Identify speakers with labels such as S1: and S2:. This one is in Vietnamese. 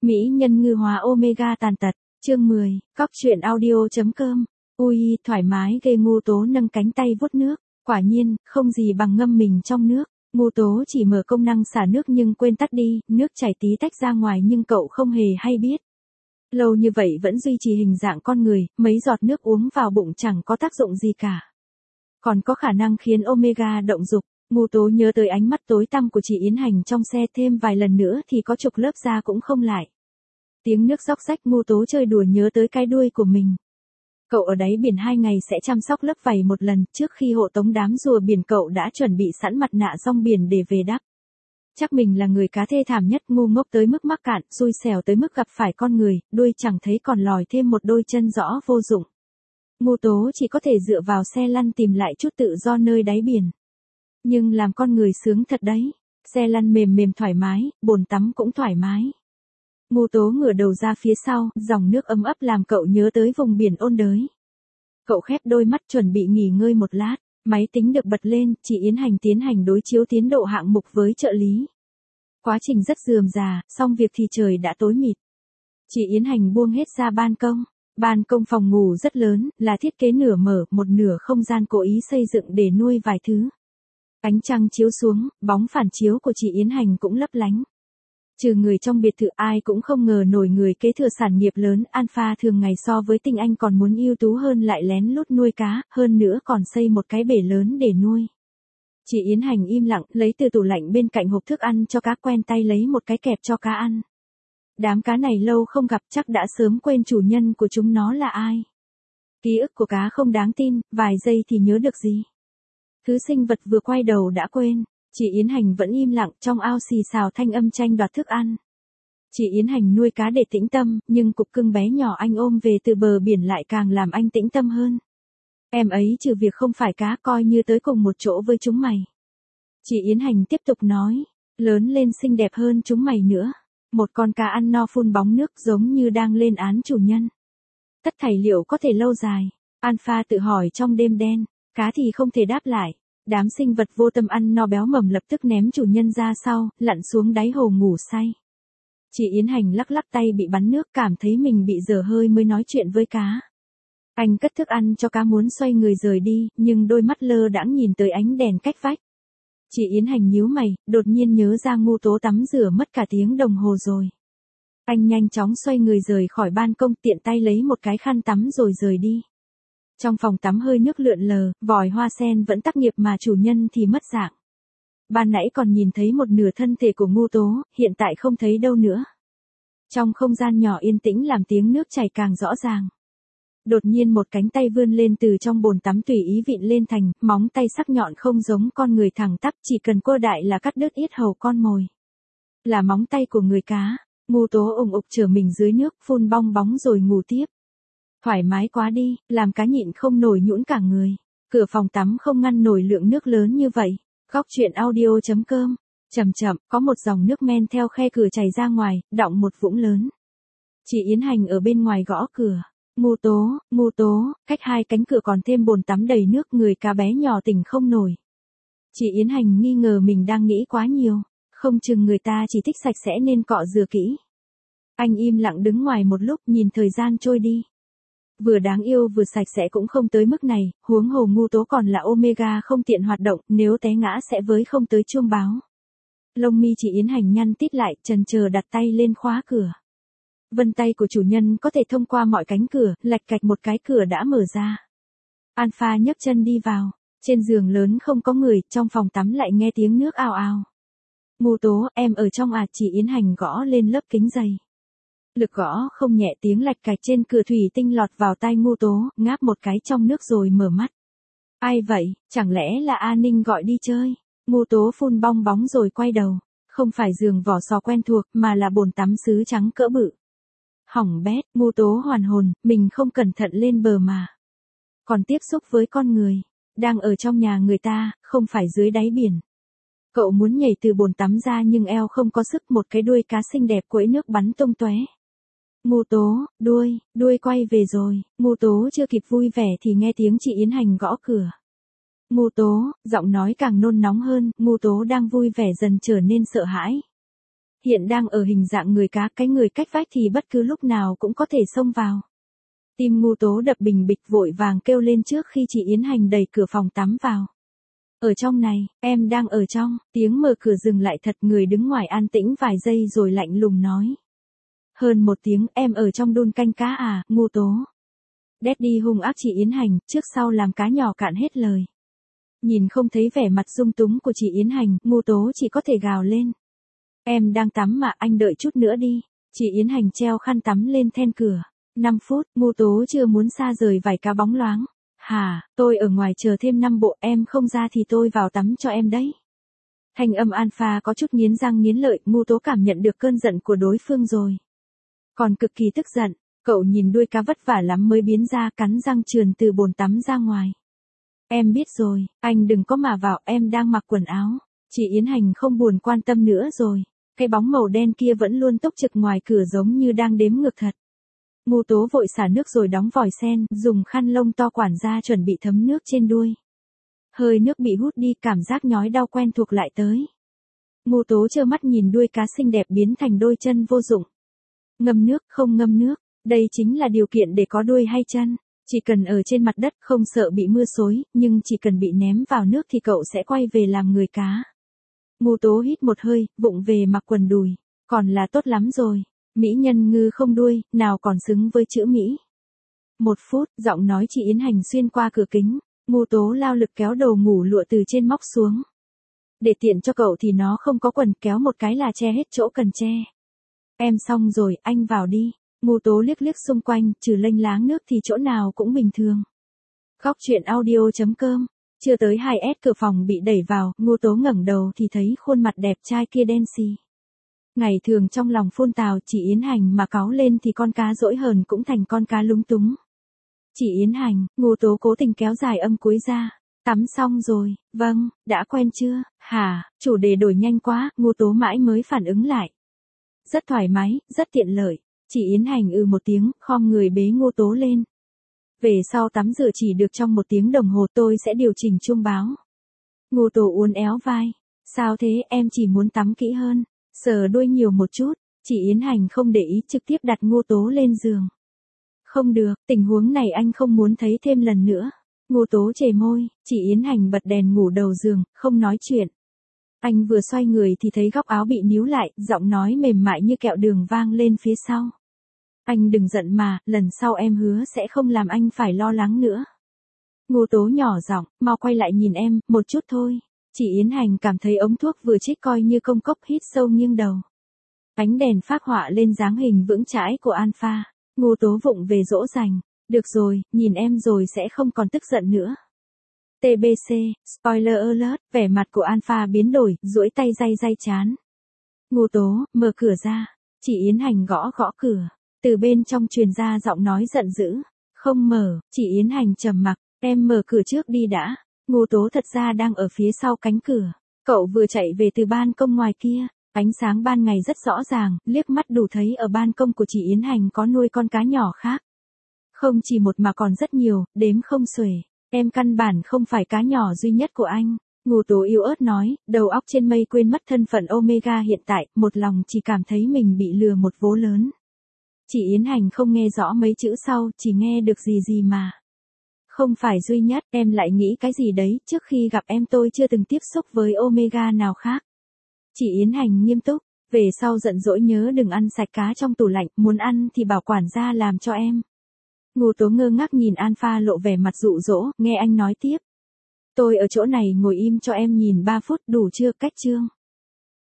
S1: Mỹ nhân ngư hóa omega tàn tật, chương 10, cóc truyện audio.com. Ui, thoải mái ghê. Ngô Tố nâng cánh tay vuốt nước, quả nhiên, không gì bằng ngâm mình trong nước. Ngô Tố chỉ mở công năng xả nước nhưng quên tắt đi, nước chảy tí tách ra ngoài nhưng cậu không hề hay biết. Lâu như vậy vẫn duy trì hình dạng con người, mấy giọt nước uống vào bụng chẳng có tác dụng gì cả. Còn có khả năng khiến omega động dục. Ngô Tố nhớ tới ánh mắt tối tăm của chị Yến Hành trong xe, thêm vài lần nữa thì có chục lớp da cũng không lại. Tiếng nước róc rách. Ngô Tố chơi đùa nhớ tới cái đuôi của mình. Cậu ở đáy biển 2 ngày sẽ chăm sóc lớp vảy một lần, trước khi hộ tống đám rùa biển cậu đã chuẩn bị sẵn mặt nạ rong biển để về đắp. Chắc mình là người cá thê thảm nhất, ngu ngốc tới mức mắc cạn, xui xẻo tới mức gặp phải con người, đuôi chẳng thấy còn lòi thêm một đôi chân rõ vô dụng. Ngô Tố chỉ có thể dựa vào xe lăn tìm lại chút tự do nơi đáy biển. Nhưng làm con người sướng thật đấy. Xe lăn mềm mềm thoải mái, bồn tắm cũng thoải mái. Ngô Tố ngửa đầu ra phía sau, dòng nước ấm ấp làm cậu nhớ tới vùng biển ôn đới. Cậu khép đôi mắt chuẩn bị nghỉ ngơi một lát, máy tính được bật lên, chị Yến Hành tiến hành đối chiếu tiến độ hạng mục với trợ lý. Quá trình rất rườm rà, xong việc thì trời đã tối mịt. Chị Yến Hành buông hết ra ban công. Ban công phòng ngủ rất lớn, là thiết kế nửa mở, một nửa không gian cố ý xây dựng để nuôi vài thứ. Ánh trăng chiếu xuống, bóng phản chiếu của chị Yến Hành cũng lấp lánh. Trừ người trong biệt thự, ai cũng không ngờ nổi người kế thừa sản nghiệp lớn Alpha thường ngày so với Tinh Anh còn muốn ưu tú hơn lại lén lút nuôi cá, hơn nữa còn xây một cái bể lớn để nuôi. Chị Yến Hành im lặng, lấy từ tủ lạnh bên cạnh hộp thức ăn cho cá, quen tay lấy một cái kẹp cho cá ăn. Đám cá này lâu không gặp chắc đã sớm quên chủ nhân của chúng nó là ai. Ký ức của cá không đáng tin, vài giây thì nhớ được gì. Thứ sinh vật vừa quay đầu đã quên. Chị Yến Hành vẫn im lặng, trong ao xì xào thanh âm tranh đoạt thức ăn. Chị Yến Hành nuôi cá để tĩnh tâm, nhưng cục cưng bé nhỏ anh ôm về từ bờ biển lại càng làm anh tĩnh tâm hơn. Em ấy trừ việc không phải cá, coi như tới cùng một chỗ với chúng mày. Chị Yến Hành tiếp tục nói, lớn lên xinh đẹp hơn chúng mày nữa. Một con cá ăn no phun bóng nước giống như đang lên án chủ nhân. Tất thảy liệu có thể lâu dài? Alpha tự hỏi trong đêm đen, cá thì không thể đáp lại. Đám sinh vật vô tâm ăn no béo mầm lập tức ném chủ nhân ra sau, lặn xuống đáy hồ ngủ say. Chị Yến Hành lắc lắc tay bị bắn nước, cảm thấy mình bị dở hơi mới nói chuyện với cá. Anh cất thức ăn cho cá muốn xoay người rời đi, nhưng đôi mắt lơ đãng nhìn tới ánh đèn cách vách. Chị Yến Hành nhíu mày, đột nhiên nhớ ra Ngô Tố tắm rửa mất cả tiếng đồng hồ rồi. Anh nhanh chóng xoay người rời khỏi ban công, tiện tay lấy một cái khăn tắm rồi rời đi. Trong phòng tắm hơi nước lượn lờ, vòi hoa sen vẫn tác nghiệp mà chủ nhân thì mất dạng. Ban nãy còn nhìn thấy một nửa thân thể của Ngô Tố, hiện tại không thấy đâu nữa. Trong không gian nhỏ yên tĩnh làm tiếng nước chảy càng rõ ràng. Đột nhiên một cánh tay vươn lên từ trong bồn tắm tùy ý vịn lên thành, móng tay sắc nhọn không giống con người thẳng tắp, chỉ cần cô đại là cắt đứt yết hầu con mồi. Là móng tay của người cá. Ngô Tố ủng ục chở mình dưới nước, phun bong bóng rồi ngủ tiếp. Thoải mái quá đi, làm cá nhịn không nổi nhũn cả người. Cửa phòng tắm không ngăn nổi lượng nước lớn như vậy. Góc truyện audio.com. Chậm chậm, có một dòng nước men theo khe cửa chảy ra ngoài, đọng một vũng lớn. Chị Yến Hành ở bên ngoài gõ cửa. Ngô Tố, cách 2 cánh cửa còn thêm bồn tắm đầy nước, người cá bé nhỏ tỉnh không nổi. Chị Yến Hành nghi ngờ mình đang nghĩ quá nhiều, không chừng người ta chỉ thích sạch sẽ nên cọ rửa kỹ. Anh im lặng đứng ngoài một lúc, nhìn thời gian trôi đi. Vừa đáng yêu vừa sạch sẽ cũng không tới mức này, huống hồ Ngô Tố còn là omega không tiện hoạt động, nếu té ngã sẽ với không tới chuông báo. Lông mi chị Yến Hành nhăn tít lại, chần chờ đặt tay lên khóa cửa. Vân tay của chủ nhân có thể thông qua mọi cánh cửa, lạch cạch một cái cửa đã mở ra. Alpha nhấc chân đi vào, trên giường lớn không có người, trong phòng tắm lại nghe tiếng nước ào ào. Ngô Tố, em ở trong à? Chị Yến Hành gõ lên lớp kính dày. Lực gõ không nhẹ, tiếng lạch cạch trên cửa thủy tinh lọt vào tai Ngô Tố, ngáp một cái trong nước rồi mở mắt. Ai vậy, chẳng lẽ là A Ninh gọi đi chơi? Ngô Tố phun bong bóng rồi quay đầu. Không phải giường vỏ sò quen thuộc mà là bồn tắm sứ trắng cỡ bự. Hỏng bét, Ngô Tố hoàn hồn, mình không cẩn thận lên bờ mà. Còn tiếp xúc với con người. Đang ở trong nhà người ta, không phải dưới đáy biển. Cậu muốn nhảy từ bồn tắm ra nhưng eo không có sức, một cái đuôi cá xinh đẹp quẫy nước bắn tung tóe. Ngô Tố, đuôi quay về rồi. Ngô Tố chưa kịp vui vẻ thì nghe tiếng chị Yến Hành gõ cửa. Ngô Tố, giọng nói càng nôn nóng hơn, Ngô Tố đang vui vẻ dần trở nên sợ hãi. hiện đang ở hình dạng người cá, cái người cách vách thì bất cứ lúc nào cũng có thể xông vào. Tim Ngô Tố đập bình bịch vội vàng kêu lên trước khi chị Yến Hành đẩy cửa phòng tắm vào. Ở trong này, em đang ở trong, tiếng mở cửa dừng lại thật, người đứng ngoài an tĩnh vài giây rồi lạnh lùng nói. Hơn một tiếng, em ở trong đun canh cá à, Ngô Tố. Daddy hung ác chị Yến Hành, trước sau làm cá nhỏ cạn hết lời. Nhìn không thấy vẻ mặt dung túng của chị Yến Hành, Ngô Tố chỉ có thể gào lên. Em đang tắm mà, anh đợi chút nữa đi. Chị Yến Hành treo khăn tắm lên then cửa. 5 phút, Ngô Tố chưa muốn xa rời vài cá bóng loáng. Hả, tôi ở ngoài chờ thêm 5 bộ, em không ra thì tôi vào tắm cho em đấy. Thanh âm Alpha có chút nghiến răng nghiến lợi, Ngô Tố cảm nhận được cơn giận của đối phương rồi. Còn cực kỳ tức giận, cậu nhìn đuôi cá vất vả lắm mới biến ra, cắn răng trườn từ bồn tắm ra ngoài. Em biết rồi, anh đừng có mà vào, em đang mặc quần áo. Chị Yến Hành không buồn quan tâm nữa rồi. Cái bóng màu đen kia vẫn luôn túc trực ngoài cửa giống như đang đếm ngược thật. Ngô Tố vội xả nước rồi đóng vòi sen, dùng khăn lông to quản ra chuẩn bị thấm nước trên đuôi. Hơi nước bị hút đi, cảm giác nhói đau quen thuộc lại tới. Ngô Tố trơ mắt nhìn đuôi cá xinh đẹp biến thành đôi chân vô dụng. Ngâm nước, không ngâm nước, đây chính là điều kiện để có đuôi hay chân. Chỉ cần ở trên mặt đất không sợ bị mưa xối, nhưng chỉ cần bị ném vào nước thì cậu sẽ quay về làm người cá. Ngô Tố hít một hơi, vụng về mặc quần đùi. Còn là tốt lắm rồi. Mỹ nhân ngư không đuôi, nào còn xứng với chữ Mỹ. 1 phút, giọng nói chị Yến Hành xuyên qua cửa kính. Ngô Tố lao lực kéo đầu ngủ lụa từ trên móc xuống. Để tiện cho cậu thì nó không có quần, kéo một cái là che hết chỗ cần che. Em xong rồi, anh vào đi. Ngô Tố liếc liếc xung quanh, trừ lênh láng nước thì chỗ nào cũng bình thường. Góc truyện audio.com. Chưa tới 2S cửa phòng bị đẩy vào, Ngô Tố ngẩng đầu thì thấy khuôn mặt đẹp trai kia đen xì. Ngày thường trong lòng phun tào, chị Yến Hành mà cáu lên thì con cá dỗi hờn cũng thành con cá lúng túng. Chị Yến Hành, Ngô Tố cố tình kéo dài âm cuối ra. Tắm xong rồi, vâng, đã quen chưa, hả, chủ đề đổi nhanh quá, Ngô Tố mãi mới phản ứng lại. Rất thoải mái, rất tiện lợi. Chị Yến Hành một tiếng, khom người bế Ngô Tố lên. Về sau tắm rửa chỉ được trong 1 tiếng đồng hồ, tôi sẽ điều chỉnh chuông báo. Ngô Tố uốn éo vai. Sao thế, em chỉ muốn tắm kỹ hơn, sờ đuôi nhiều một chút. Chị Yến Hành không để ý, trực tiếp đặt Ngô Tố lên giường. Không được, tình huống này anh không muốn thấy thêm lần nữa. Ngô Tố chề môi, chị Yến Hành bật đèn ngủ đầu giường, không nói chuyện. Anh vừa xoay người thì thấy góc áo bị níu lại, giọng nói mềm mại như kẹo đường vang lên phía sau. Anh đừng giận mà, lần sau em hứa sẽ không làm anh phải lo lắng nữa. Ngô Tố nhỏ giọng, mau quay lại nhìn em, một chút thôi. Chị Yến Hành cảm thấy ống thuốc vừa trích coi như công cốc, hít sâu nghiêng đầu. Ánh đèn phác họa lên dáng hình vững chãi của Alpha. Ngô Tố vụng về dỗ dành. Được rồi, nhìn em rồi sẽ không còn tức giận nữa. TBC, spoiler alert, vẻ mặt của Alpha biến đổi, duỗi tay day day trán. Ngô Tố, mở cửa ra. Chị Yến Hành gõ gõ cửa. Từ bên trong truyền ra giọng nói giận dữ. Không mở, chị Yến Hành trầm mặc, em mở cửa trước đi đã. Ngô Tố thật ra đang ở phía sau cánh cửa. Cậu vừa chạy về từ ban công ngoài kia. Ánh sáng ban ngày rất rõ ràng, liếc mắt đủ thấy ở ban công của chị Yến Hành có nuôi con cá nhỏ khác. Không chỉ một mà còn rất nhiều, đếm không xuể. Em căn bản không phải cá nhỏ duy nhất của anh. Ngô Tố yếu ớt nói, đầu óc trên mây quên mất thân phận Omega hiện tại, một lòng chỉ cảm thấy mình bị lừa một vố lớn. Chị Yến Hành không nghe rõ mấy chữ sau, chỉ nghe được gì gì mà. Không phải duy nhất, em lại nghĩ cái gì đấy, trước khi gặp em tôi chưa từng tiếp xúc với Omega nào khác. Chị Yến Hành nghiêm túc, về sau giận dỗi nhớ đừng ăn sạch cá trong tủ lạnh, muốn ăn thì bảo quản gia làm cho em. Ngô Tố ngơ ngác nhìn Alpha lộ vẻ mặt dụ dỗ, nghe anh nói tiếp. Tôi ở chỗ này ngồi im cho em nhìn 3 phút, đủ chưa, cách chương.